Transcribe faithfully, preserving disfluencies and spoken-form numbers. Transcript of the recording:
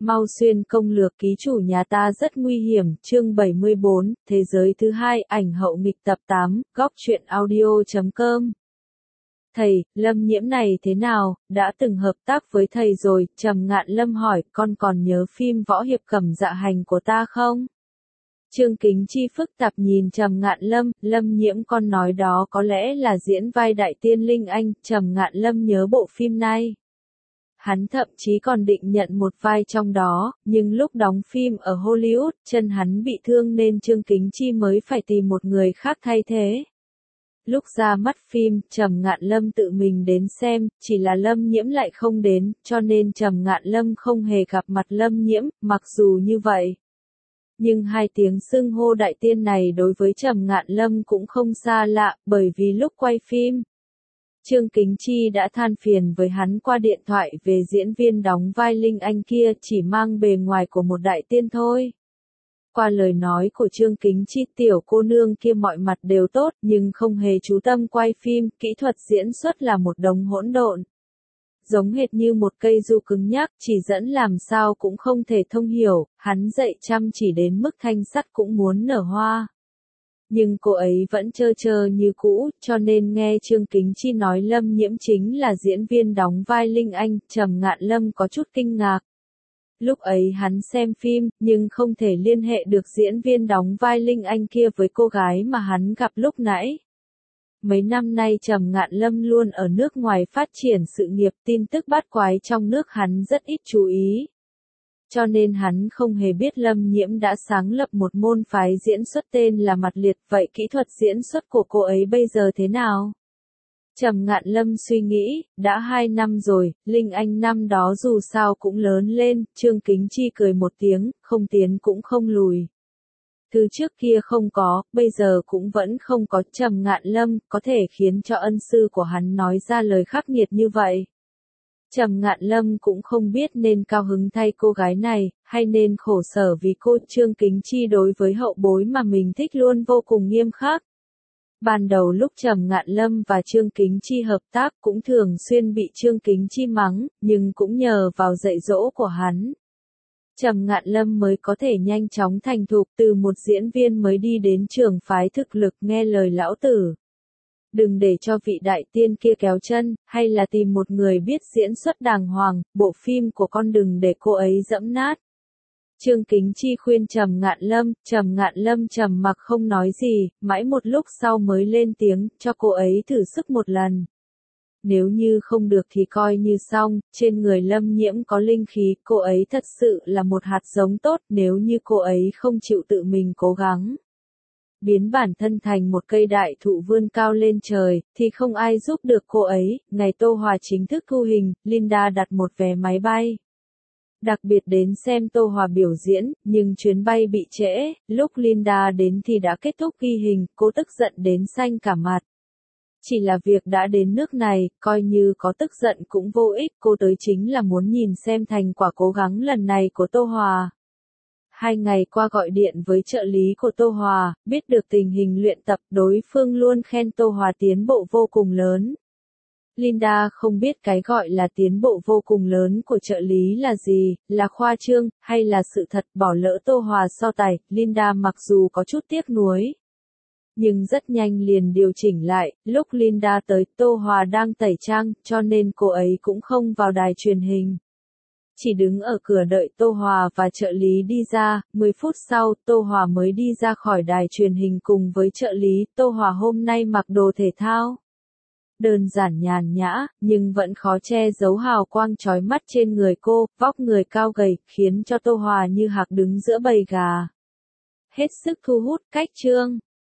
Mau xuyên công lược ký chủ nhà ta rất nguy hiểm, chương bảy mươi bốn, thế giới thứ hai, ảnh hậu nghịch tập tám, góc truyện audio chấm com. Thầy, Lâm Nhiễm này thế nào, đã từng hợp tác với thầy rồi, Trầm Ngạn Lâm hỏi, con còn nhớ phim võ hiệp Cẩm Dạ Hành của ta không? Trương Kính Chi phức tạp nhìn Trầm Ngạn Lâm, Lâm Nhiễm con nói đó có lẽ là diễn vai Đại Tiên Linh Anh, Trầm Ngạn Lâm nhớ bộ phim này. Hắn thậm chí còn định nhận một vai trong đó, nhưng lúc đóng phim ở Hollywood, chân hắn bị thương nên Trương Kính Chi mới phải tìm một người khác thay thế. Lúc ra mắt phim, Trầm Ngạn Lâm tự mình đến xem, chỉ là Lâm Nhiễm lại không đến, cho nên Trầm Ngạn Lâm không hề gặp mặt Lâm Nhiễm, mặc dù như vậy. Nhưng hai tiếng xưng hô đại tiên này đối với Trầm Ngạn Lâm cũng không xa lạ, bởi vì lúc quay phim, Trương Kính Chi đã than phiền với hắn qua điện thoại về diễn viên đóng vai Linh Anh kia chỉ mang bề ngoài của một đại tiên thôi. Qua lời nói của Trương Kính Chi, tiểu cô nương kia mọi mặt đều tốt nhưng không hề chú tâm quay phim, kỹ thuật diễn xuất là một đống hỗn độn. Giống hệt như một cây du cứng nhắc, chỉ dẫn làm sao cũng không thể thông hiểu, hắn dạy chăm chỉ đến mức thanh sắt cũng muốn nở hoa. Nhưng cô ấy vẫn trơ trơ như cũ, cho nên nghe Trương Kính Chi nói Lâm Nhiễm chính là diễn viên đóng vai Linh Anh, Trầm Ngạn Lâm có chút kinh ngạc. Lúc ấy hắn xem phim, nhưng không thể liên hệ được diễn viên đóng vai Linh Anh kia với cô gái mà hắn gặp lúc nãy. Mấy năm nay Trầm Ngạn Lâm luôn ở nước ngoài phát triển sự nghiệp, tin tức bát quái trong nước hắn rất ít chú ý. Cho nên hắn không hề biết Lâm Nhiễm đã sáng lập một môn phái diễn xuất tên là Mặt Liệt, vậy kỹ thuật diễn xuất của cô ấy bây giờ thế nào? Trầm Ngạn Lâm suy nghĩ, đã hai năm rồi, Linh Anh năm đó dù sao cũng lớn lên, Trương Kính Chi cười một tiếng, không tiến cũng không lùi. Thứ trước kia không có, bây giờ cũng vẫn không có. Trầm Ngạn Lâm có thể khiến cho ân sư của hắn nói ra lời khắc nghiệt như vậy. Trầm Ngạn Lâm cũng không biết nên cao hứng thay cô gái này, hay nên khổ sở vì cô. Trương Kính Chi đối với hậu bối mà mình thích luôn vô cùng nghiêm khắc. Ban đầu lúc Trầm Ngạn Lâm và Trương Kính Chi hợp tác cũng thường xuyên bị Trương Kính Chi mắng, nhưng cũng nhờ vào dạy dỗ của hắn, Trầm Ngạn Lâm mới có thể nhanh chóng thành thục từ một diễn viên mới đi đến trường phái thực lực. Nghe lời lão tử. Đừng để cho vị đại tiên kia kéo chân, hay là tìm một người biết diễn xuất đàng hoàng, bộ phim của con đừng để cô ấy dẫm nát. Trương Kính Chi khuyên Trầm Ngạn Lâm, Trầm Ngạn Lâm trầm mặc không nói gì, mãi một lúc sau mới lên tiếng, cho cô ấy thử sức một lần. Nếu như không được thì coi như xong, trên người Lâm Nhiễm có linh khí, cô ấy thật sự là một hạt giống tốt, nếu như cô ấy không chịu tự mình cố gắng biến bản thân thành một cây đại thụ vươn cao lên trời, thì không ai giúp được cô ấy. Ngày Tô Hòa chính thức thu hình, Linda đặt một vé máy bay đặc biệt đến xem Tô Hòa biểu diễn, nhưng chuyến bay bị trễ, lúc Linda đến thì đã kết thúc ghi hình, cô tức giận đến xanh cả mặt. Chỉ là việc đã đến nước này, coi như có tức giận cũng vô ích, cô tới chính là muốn nhìn xem thành quả cố gắng lần này của Tô Hòa. Hai ngày qua gọi điện với trợ lý của Tô Hòa, biết được tình hình luyện tập, đối phương luôn khen Tô Hòa tiến bộ vô cùng lớn. Linda không biết cái gọi là tiến bộ vô cùng lớn của trợ lý là gì, là khoa trương, hay là sự thật. Bỏ lỡ Tô Hòa so tài, Linda mặc dù có chút tiếc nuối, nhưng rất nhanh liền điều chỉnh lại. Lúc Linda tới, Tô Hòa đang tẩy trang, cho nên cô ấy cũng không vào đài truyền hình. Chỉ đứng ở cửa đợi Tô Hòa và trợ lý đi ra. Mười phút sau, Tô Hòa mới đi ra khỏi đài truyền hình cùng với trợ lý. Tô Hòa hôm nay mặc đồ thể thao đơn giản nhàn nhã, nhưng vẫn khó che giấu hào quang chói mắt trên người cô, vóc người cao gầy, khiến cho Tô Hòa như hạc đứng giữa bầy gà. Hết sức thu hút. Cách chương